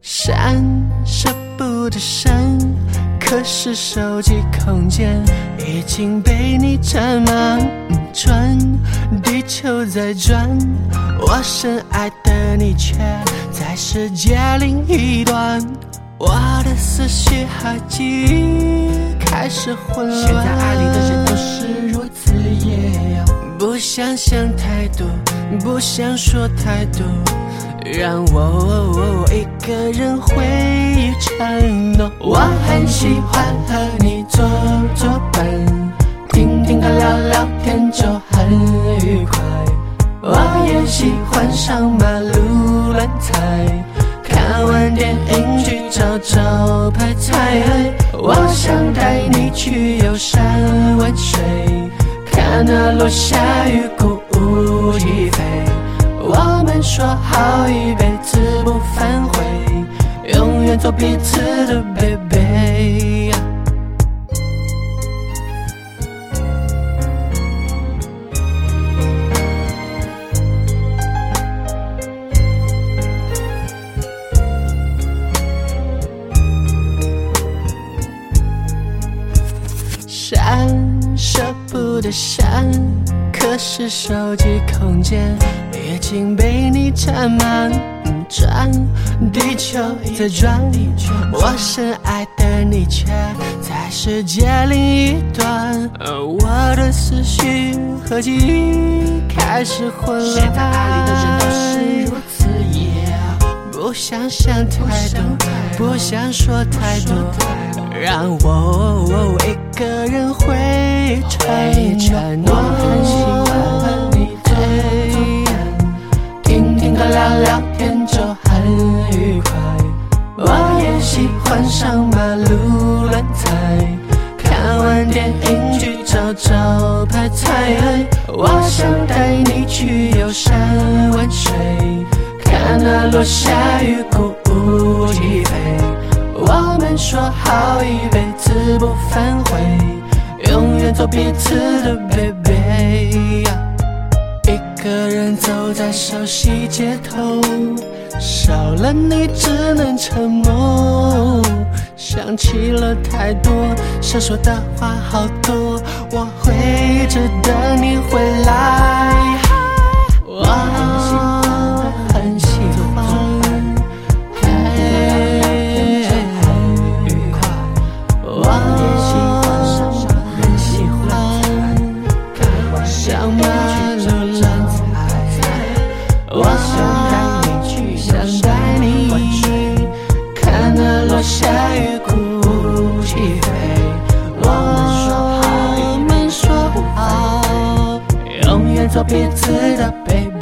闪，舍不得删，可是手机空间已经被你占满。转，地球在转，我深爱的你却在世界另一端。我的思绪和记忆开始混乱，现在爱里的人都是如此野，不想想太多，不想说太多，让我一个人回忆承诺。我很喜欢和你做做伴，听听歌聊聊天就很愉快。我也喜欢上马路乱猜，看完电影去找招牌菜。我想带你去游山玩水，看那落下雨鼓舞起飞。我们说好一辈子不反悔，永远做彼此的 baby。 闪，舍不得删，可是手机空间已经被你占满。转，地球在转，我深爱的你却在世界另一端。我的思绪和记忆开始混乱，现在爱里的人都是如此野，不想想太多，不想说太多，让我一个人回忆承诺。我很喜欢和你做听听歌聊聊天就很愉快。我也喜欢上马路乱猜，看完电影去找招牌菜。我想带你去游山玩水，看那落下雨鼓舞起飞。我们说好一辈子不反悔，永远做彼此的 baby。 一个人走在熟悉街头，少了你只能沉默。想起了太多，想说的话好多，我会一直等你回来。我很喜欢上马路乱猜，我想带你去，想带你看那落下雨鼓舞起飞。我们说好，永远做彼此的 baby。